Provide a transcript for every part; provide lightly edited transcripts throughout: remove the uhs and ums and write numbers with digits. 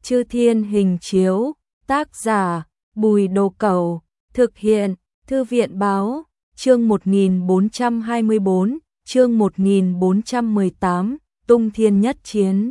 Chư Thiên hình chiếu, tác giả, Bùi Đồ Cẩu, thực hiện, Thư viện báo, chương 1424, chương 1418, Tung Thiên Nhất Chiến.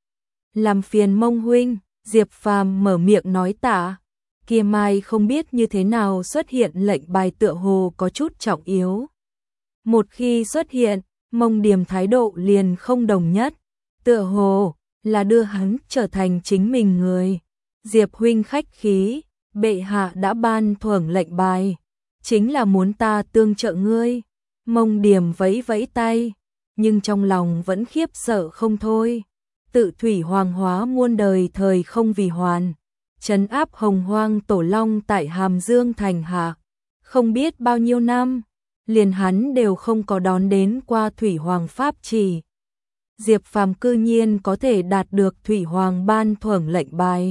Làm phiền Mông huynh, Diệp Phàm mở miệng nói tạ. Kia mai không biết như thế nào xuất hiện lệnh bài tựa hồ có chút trọng yếu. Một khi xuất hiện, Mông Điềm thái độ liền không đồng nhất, tựa hồ là đưa hắn trở thành chính mình người. Diệp huynh khách khí, bệ hạ đã ban thưởng lệnh bài, chính là muốn ta tương trợ ngươi. Mông Điềm vẫy vẫy tay, nhưng trong lòng vẫn khiếp sợ không thôi. Tự thủy hoàng hóa muôn đời thời không vì hoàn, trấn áp hồng hoang tổ long tại Hàm Dương thành hạ, không biết bao nhiêu năm, liền hắn đều không có đón đến qua thủy hoàng pháp chỉ. Diệp Phàm cư nhiên có thể đạt được thủy hoàng ban thưởng lệnh bài,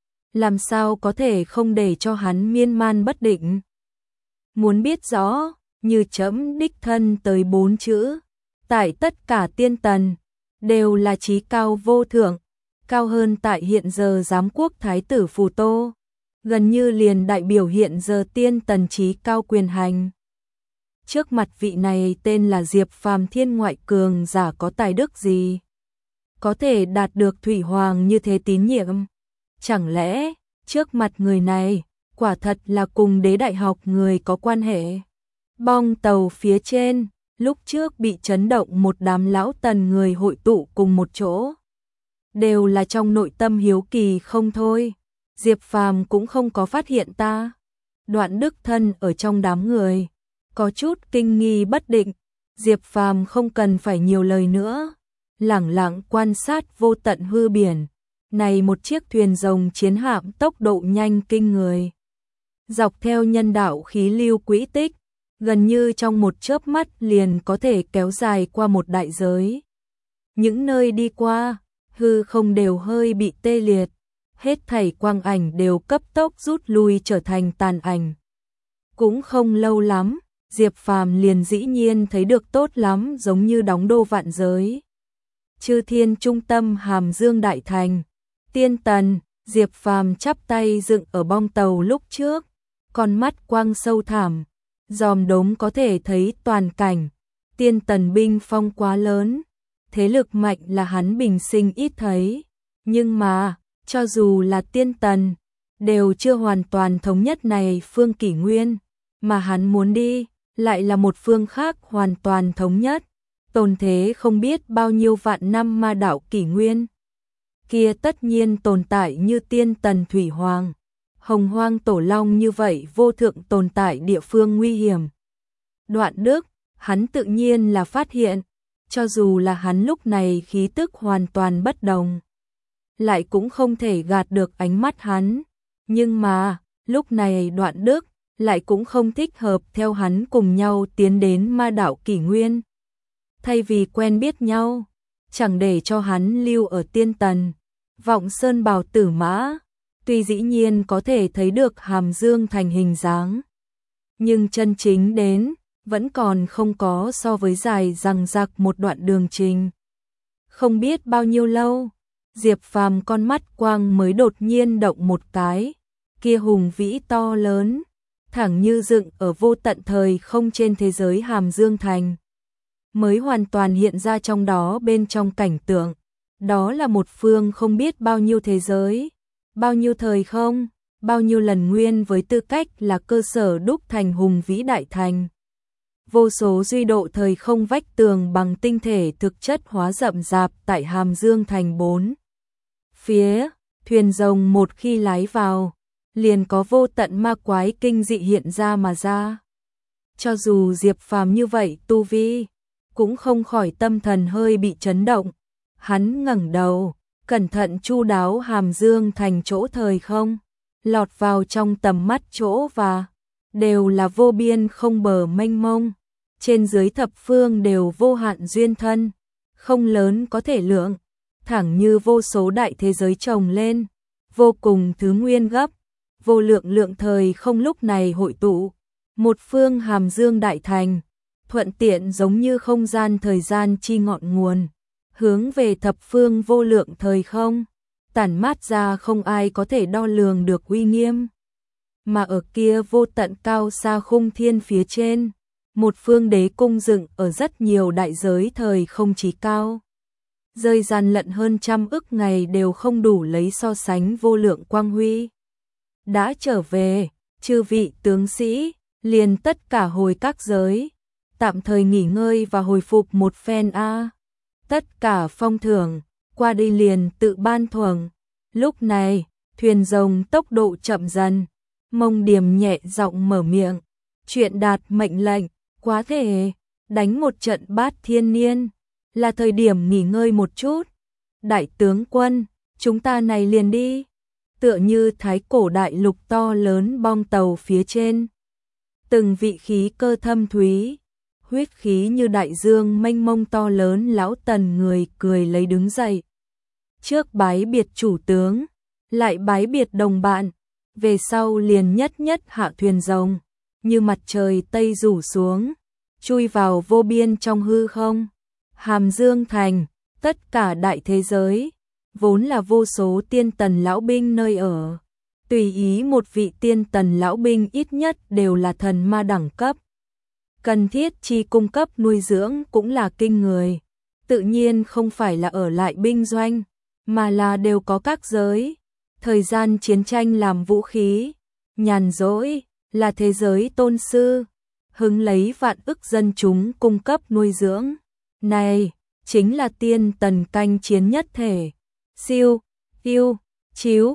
làm sao có thể không để cho hắn miên man bất định. Muốn biết rõ, như trẫm đích thân tới 4 chữ, tại tất cả tiên tần đều là chí cao vô thượng, cao hơn tại hiện giờ giám quốc thái tử Phù Tô, gần như liền đại biểu hiện giờ tiên tần chí cao quyền hành. Trước mặt vị này tên là Diệp Phàm thiên ngoại cường giả có tài đức gì, có thể đạt được thủy hoàng như thế tín nhiệm? Chẳng lẽ trước mặt người này quả thật là cùng Đế Đại Học người có quan hệ? Bong tàu phía trên lúc trước bị chấn động, một đám lão tần người hội tụ cùng một chỗ, đều là trong nội tâm hiếu kỳ không thôi. Diệp Phàm cũng không có phát hiện ta. Đoạn Đức Thân ở trong đám người có chút kinh nghi bất định. Diệp Phàm không cần phải nhiều lời nữa, lẳng lặng quan sát vô tận hư biển. Này một chiếc thuyền rồng chiến hạm tốc độ nhanh kinh người, dọc theo nhân đạo khí lưu quỹ tích, gần như trong một chớp mắt liền có thể kéo dài qua một đại giới. Những nơi đi qua, hư không đều hơi bị tê liệt, hết thảy quang ảnh đều cấp tốc rút lui trở thành tàn ảnh. Cũng không lâu lắm, Diệp Phàm liền dĩ nhiên thấy được tốt lắm giống như đóng đô vạn giới. Chư Thiên trung tâm Hàm Dương đại thành, tiên tần. Diệp Phàm chắp tay dựng ở bong tàu lúc trước, con mắt quang sâu thẳm, dòm đốm có thể thấy toàn cảnh. Tiên tần binh phong quá lớn, thế lực mạnh là hắn bình sinh ít thấy, nhưng mà cho dù là tiên tần đều chưa hoàn toàn thống nhất này phương kỷ nguyên, mà hắn muốn đi lại là một phương khác hoàn toàn thống nhất, tồn thế không biết bao nhiêu vạn năm ma đạo kỷ nguyên. Kia tất nhiên tồn tại như tiên tần thủy hoàng, hồng hoang tổ long như vậy vô thượng tồn tại địa phương nguy hiểm. Đoạn Đức, hắn tự nhiên là phát hiện, cho dù là hắn lúc này khí tức hoàn toàn bất đồng, lại cũng không thể gạt được ánh mắt hắn. Nhưng mà, lúc này Đoạn Đức lại cũng không thích hợp theo hắn cùng nhau tiến đến ma đạo kỷ nguyên. Thay vì quen biết nhau, chẳng để cho hắn lưu ở tiên tần. Vọng Sơn Bào Tử Mã, tuy dĩ nhiên có thể thấy được Hàm Dương thành hình dáng, nhưng chân chính đến vẫn còn không có, so với dài dằng dặc một đoạn đường trình. Không biết bao nhiêu lâu, Diệp Phàm con mắt quang mới đột nhiên động một cái, kia hùng vĩ to lớn, thẳng như dựng ở vô tận thời không trên thế giới Hàm Dương thành, mới hoàn toàn hiện ra trong đó. Bên trong cảnh tượng, đó là một phương không biết bao nhiêu thế giới, bao nhiêu thời không, bao nhiêu lần nguyên với tư cách là cơ sở đúc thành hùng vĩ đại thành. Vô số duy độ thời không vách tường bằng tinh thể thực chất hóa rậm rạp tại Hàm Dương thành 4 phía. Thuyền rồng một khi lái vào, liền có vô tận ma quái kinh dị hiện ra mà ra. Cho dù Diệp Phàm như vậy tu vi, cũng không khỏi tâm thần hơi bị chấn động. Hắn ngẩng đầu, cẩn thận chu đáo Hàm Dương thành chỗ thời không, lọt vào trong tầm mắt chỗ và đều là vô biên không bờ mênh mông, trên dưới thập phương đều vô hạn duyên thân, không lớn có thể lượng, thẳng như vô số đại thế giới chồng lên, vô cùng thứ nguyên gấp, vô lượng lượng thời không lúc này hội tụ, một phương Hàm Dương đại thành, thuận tiện giống như không gian thời gian chi ngọn nguồn, hướng về thập phương vô lượng thời không. tản mát ra không ai có thể đo lường được uy nghiêm. Mà ở kia vô tận cao xa khung thiên phía trên, một phương đế cung dựng ở rất nhiều đại giới thời không chí cao. Rơi gian lận hơn trăm ức ngày đều không đủ lấy so sánh vô lượng quang huy. Đã trở về, chư vị tướng sĩ, liền tất cả hồi các giới, tạm thời nghỉ ngơi và hồi phục một phen a. Tất cả phong thưởng, qua đây liền tự ban thưởng. Lúc này, thuyền rồng tốc độ chậm dần, Mông Điềm nhẹ giọng mở miệng, chuyện đạt mệnh lệnh, quá thể, đánh một trận bát thiên niên, là thời điểm nghỉ ngơi một chút. Đại tướng quân, chúng ta này liền đi. Tựa như thái cổ đại lục to lớn bong tàu phía trên. Từng vị khí cơ thâm thúy, huyết khí như đại dương mênh mông to lớn. Lão Tần người cười lấy đứng dậy. Trước bái biệt chủ tướng, lại bái biệt đồng bạn, về sau liền nhất nhất hạ thuyền rồng, như mặt trời tây rủ xuống, chui vào vô biên trong hư không. Hàm Dương thành, tất cả đại thế giới, vốn là vô số tiên tần lão binh nơi ở. Tùy ý một vị tiên tần lão binh ít nhất đều là thần ma đẳng cấp. Cần thiết chi cung cấp nuôi dưỡng cũng là kinh người. Tự nhiên không phải là ở lại binh doanh, mà là đều có các giới. Thời gian chiến tranh làm vũ khí, nhàn rỗi là thế giới tôn sư, hứng lấy vạn ức dân chúng cung cấp nuôi dưỡng. Này, chính là tiên tần canh chiến nhất thể. Siêu, yêu, chiếu,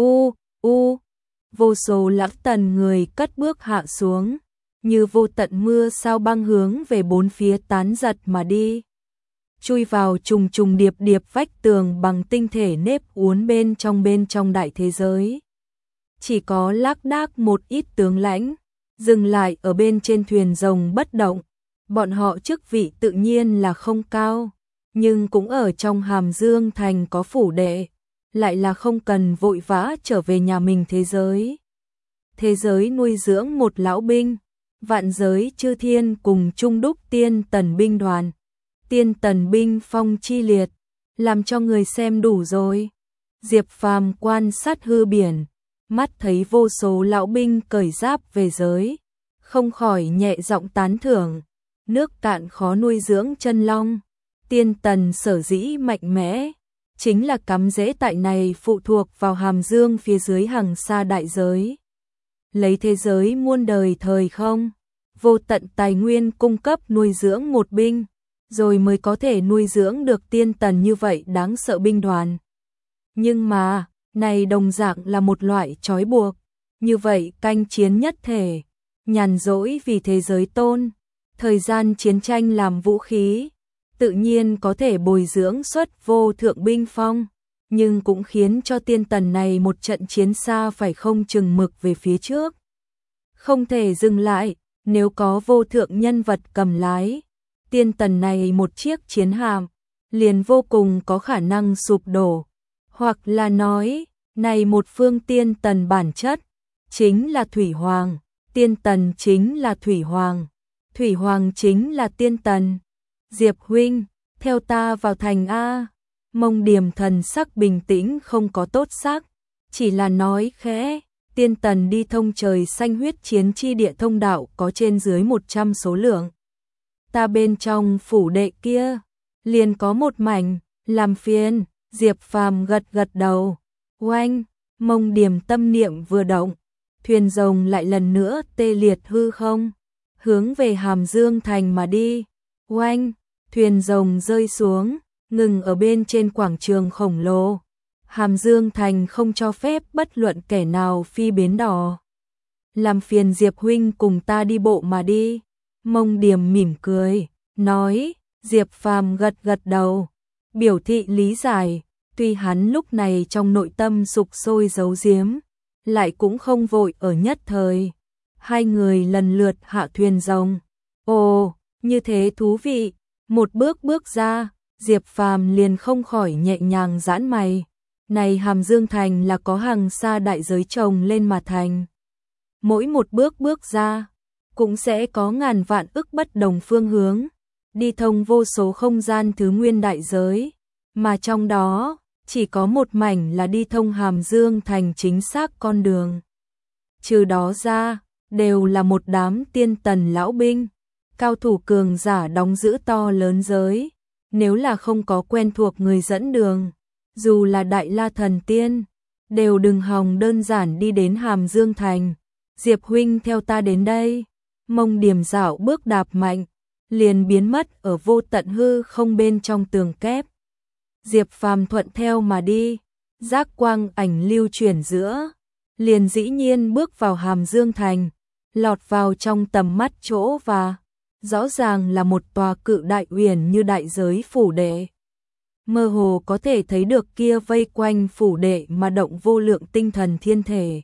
u. Vô số lão tần người cất bước hạ xuống, như vô tận mưa sao băng hướng về bốn phía tán giật mà đi. Chui vào trùng trùng điệp điệp vách tường bằng tinh thể nếp uốn bên trong đại thế giới. Chỉ có lác đác một ít tướng lãnh, dừng lại ở bên trên thuyền rồng bất động. Bọn họ chức vị tự nhiên là không cao, nhưng cũng ở trong Hàm Dương thành có phủ đệ, lại là không cần vội vã trở về nhà mình thế giới. Thế giới nuôi dưỡng một lão binh, vạn giới chư thiên cùng chung đúc tiên tần binh đoàn. Tiên tần binh phong chi liệt, làm cho người xem đủ rồi. Diệp Phàm quan sát hư biển, mắt thấy vô số lão binh cởi giáp về giới, không khỏi nhẹ giọng tán thưởng. Nước cạn khó nuôi dưỡng chân long, tiên tần sở dĩ mạnh mẽ, chính là cắm rễ tại này phụ thuộc vào Hàm Dương phía dưới hàng xa đại giới. Lấy thế giới muôn đời thời không, vô tận tài nguyên cung cấp nuôi dưỡng một binh, rồi mới có thể nuôi dưỡng được tiên tần như vậy đáng sợ binh đoàn. Nhưng mà, này đồng dạng là một loại trói buộc, như vậy canh chiến nhất thể, nhàn rỗi vì thế giới tôn, thời gian chiến tranh làm vũ khí, tự nhiên có thể bồi dưỡng xuất vô thượng binh phong, nhưng cũng khiến cho tiên tần này một trận chiến xa phải không chừng mực về phía trước. Không thể dừng lại, nếu có vô thượng nhân vật cầm lái, tiên tần này một chiếc chiến hạm, liền vô cùng có khả năng sụp đổ. Hoặc là nói, này một phương tiên tần bản chất, chính là Thủy Hoàng, tiên tần chính là Thủy Hoàng, Thủy Hoàng chính là tiên tần. Diệp huynh, theo ta vào thành A. Mông Điềm thần sắc bình tĩnh không có tốt sắc, chỉ là nói khẽ, tiên tần đi thông trời xanh huyết chiến chi địa thông đạo có trên dưới 100 số lượng. Ta bên trong phủ đệ kia, liền có một mảnh, làm phiền. Diệp Phàm gật gật đầu. Oanh, Mông Điềm tâm niệm vừa động, thuyền rồng lại lần nữa tê liệt hư không, hướng về Hàm Dương thành mà đi. Oanh, thuyền rồng rơi xuống, ngừng ở bên trên quảng trường khổng lồ. Hàm Dương thành không cho phép bất luận kẻ nào phi bến đò. Làm phiền Diệp huynh cùng ta đi bộ mà đi. Mông Điềm mỉm cười, nói. Diệp Phàm gật gật đầu, biểu thị lý giải. Tuy hắn lúc này trong nội tâm sục sôi giấu giếm, lại cũng không vội ở nhất thời. Hai người lần lượt hạ thuyền rồng. Ồ, như thế thú vị. Một bước bước ra, Diệp Phàm liền không khỏi nhẹ nhàng giãn mày. Này Hàm Dương thành là có hàng xa đại giới chồng lên mà thành. Mỗi một bước bước ra, cũng sẽ có ngàn vạn ức bất đồng phương hướng, đi thông vô số không gian thứ nguyên đại giới, mà trong đó, chỉ có một mảnh là đi thông Hàm Dương thành chính xác con đường. Trừ đó ra, đều là một đám tiên tần lão binh, cao thủ cường giả đóng giữ to lớn giới. Nếu là không có quen thuộc người dẫn đường, dù là Đại La Thần Tiên, đều đừng hòng đơn giản đi đến Hàm Dương thành. Diệp huynh theo ta đến đây. Mông Điểm dạo bước đạp mạnh, liền biến mất ở vô tận hư không bên trong tường kép. Diệp Phàm thuận theo mà đi, giác quang ảnh lưu chuyển giữa, liền dĩ nhiên bước vào Hàm Dương thành, lọt vào trong tầm mắt chỗ và rõ ràng là một tòa cự đại uyển như đại giới phủ đệ. Mơ hồ có thể thấy được kia vây quanh phủ đệ mà động vô lượng tinh thần thiên thể.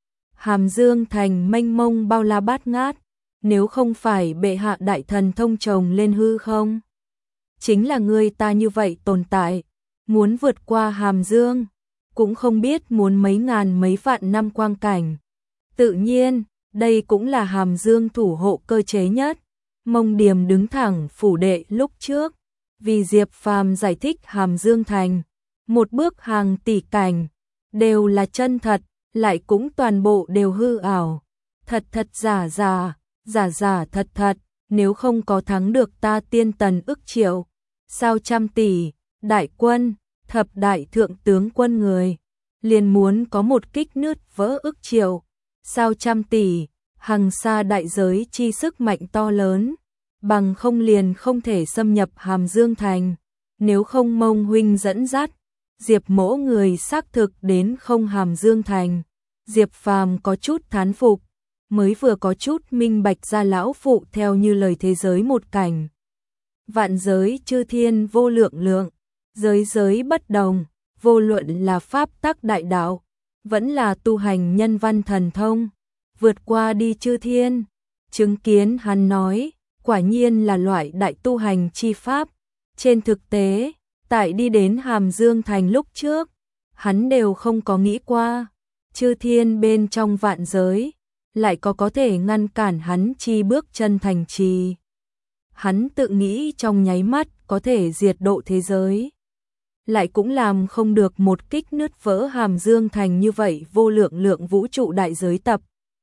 Hàm Dương thành mênh mông bao la bát ngát, nếu không phải bệ hạ đại thần thông trồng lên hư không, chính là người ta như vậy tồn tại, muốn vượt qua Hàm Dương, cũng không biết muốn mấy ngàn mấy vạn năm quang cảnh. Tự nhiên, đây cũng là Hàm Dương thủ hộ cơ chế nhất. Mông Điểm đứng thẳng phủ đệ lúc trước, vì Diệp Phàm giải thích Hàm Dương thành, một bước hàng tỷ cảnh, đều là chân thật, lại cũng toàn bộ đều hư ảo. Thật thật giả giả, giả giả thật thật, nếu không có thắng được ta tiên tần ức triệu, sao trăm tỷ, đại quân, thập đại thượng tướng quân người, liền muốn có một kích nứt vỡ ức triệu, sao trăm tỷ, hằng xa đại giới chi sức mạnh to lớn, bằng không liền không thể xâm nhập Hàm Dương thành. Nếu không Mông huynh dẫn dắt, Diệp mỗ người xác thực đến không Hàm Dương thành. Diệp Phàm có chút thán phục, mới vừa có chút minh bạch ra lão phụ theo như lời thế giới một cảnh. Vạn giới chư thiên vô lượng lượng, giới giới bất đồng, vô luận là pháp tắc đại đạo, vẫn là tu hành nhân văn thần thông, vượt qua đi chư thiên. Chứng kiến hắn nói, quả nhiên là loại đại tu hành chi pháp. Trên thực tế, tại đi đến Hàm Dương thành lúc trước, hắn đều không có nghĩ qua, chư thiên bên trong vạn giới, lại có thể ngăn cản hắn chi bước chân thành trì. Hắn tự nghĩ trong nháy mắt có thể diệt độ thế giới, lại cũng làm không được một kích nứt vỡ Hàm Dương thành như vậy vô lượng lượng vũ trụ đại giới tập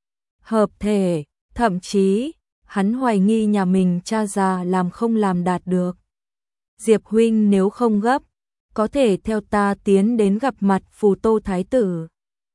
hợp thể, thậm chí hắn hoài nghi nhà mình cha già làm không làm đạt được. Diệp huynh nếu không gấp, có thể theo ta tiến đến gặp mặt Phù Tô Thái tử.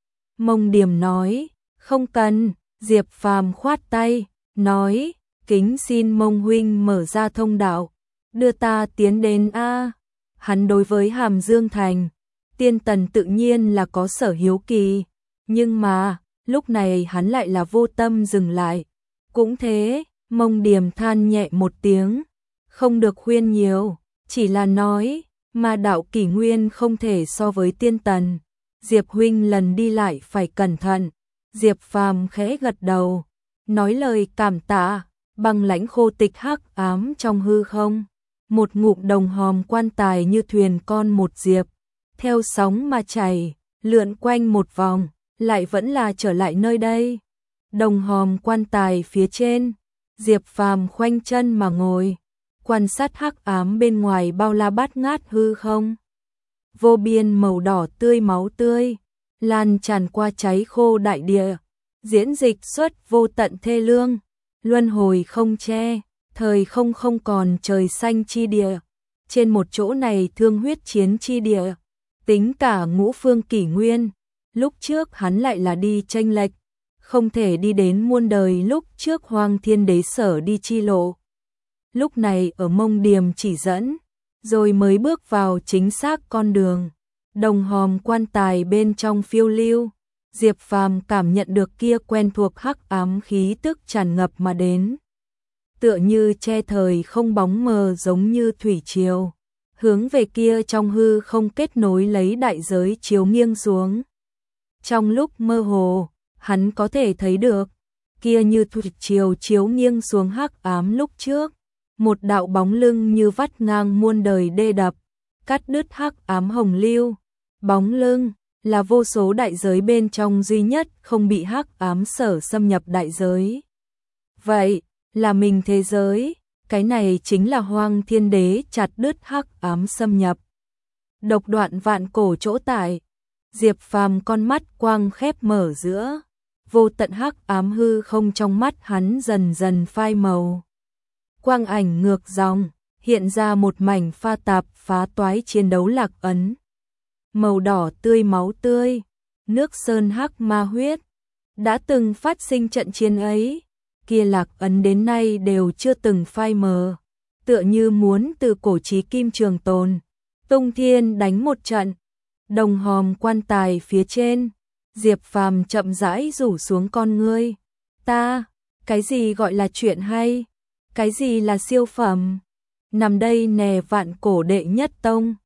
Mông Điểm nói, không cần. Diệp Phàm khoát tay, nói, kính xin Mông huynh mở ra thông đạo, đưa ta tiến đến a. Hắn đối với Hàm Dương thành, tiên tần tự nhiên là có sở hiếu kỳ, nhưng mà, lúc này hắn lại là vô tâm dừng lại. Cũng thế, Mông Điểm than nhẹ một tiếng, không được khuyên nhiều, chỉ là nói, mà đạo kỷ nguyên không thể so với tiên tần. Diệp huynh lần đi lại phải cẩn thận. Diệp Phàm khẽ gật đầu, nói lời cảm tạ, băng lãnh khô tịch hắc ám trong hư không. Một ngụm đồng hòm quan tài như thuyền con một diệp, theo sóng mà chảy, lượn quanh một vòng, lại vẫn là trở lại nơi đây. Đồng hòm quan tài phía trên, Diệp Phàm khoanh chân mà ngồi, quan sát hắc ám bên ngoài bao la bát ngát hư không. Vô biên màu đỏ tươi máu tươi, lan tràn qua cháy khô đại địa, diễn dịch xuất vô tận thê lương, luân hồi không che, thời không không còn trời xanh chi địa. Trên một chỗ này thương huyết chiến chi địa, tính cả ngũ phương kỷ nguyên, lúc trước hắn lại là đi chênh lệch, không thể đi đến muôn đời lúc trước Hoang Thiên Đế sở đi chi lộ. Lúc này ở Mông Điểm chỉ dẫn, rồi mới bước vào chính xác con đường. Đồng hòm quan tài bên trong phiêu lưu, Diệp Phàm cảm nhận được kia quen thuộc hắc ám khí tức tràn ngập mà đến. Tựa như che thời không bóng mờ giống như thủy triều, hướng về kia trong hư không kết nối lấy đại giới chiếu nghiêng xuống. Trong lúc mơ hồ, hắn có thể thấy được, kia như thủy triều chiếu nghiêng xuống hắc ám lúc trước, một đạo bóng lưng như vắt ngang muôn đời đê đập, cắt đứt hắc ám hồng lưu. Bóng lưng là vô số đại giới bên trong duy nhất không bị hắc ám sở xâm nhập đại giới. Vậy là mình thế giới, cái này chính là Hoang Thiên Đế chặt đứt hắc ám xâm nhập. độc đoạn vạn cổ chỗ tại. Diệp Phàm con mắt quang khép mở giữa, vô tận hắc ám hư không trong mắt hắn dần dần phai màu. Quang ảnh ngược dòng, hiện ra một mảnh pha tạp phá toái chiến đấu lạc ấn. Màu đỏ tươi máu tươi, nước sơn hắc ma huyết, đã từng phát sinh trận chiến ấy, kia lạc ấn đến nay đều chưa từng phai mờ, tựa như muốn từ cổ chí kim trường tồn. Tung Thiên đánh một trận, đồng hòm quan tài phía trên, Diệp Phàm chậm rãi rủ xuống con ngươi. Ta, cái gì gọi là chuyện hay? Cái gì là siêu phẩm? Nằm đây nè vạn cổ đệ nhất tông,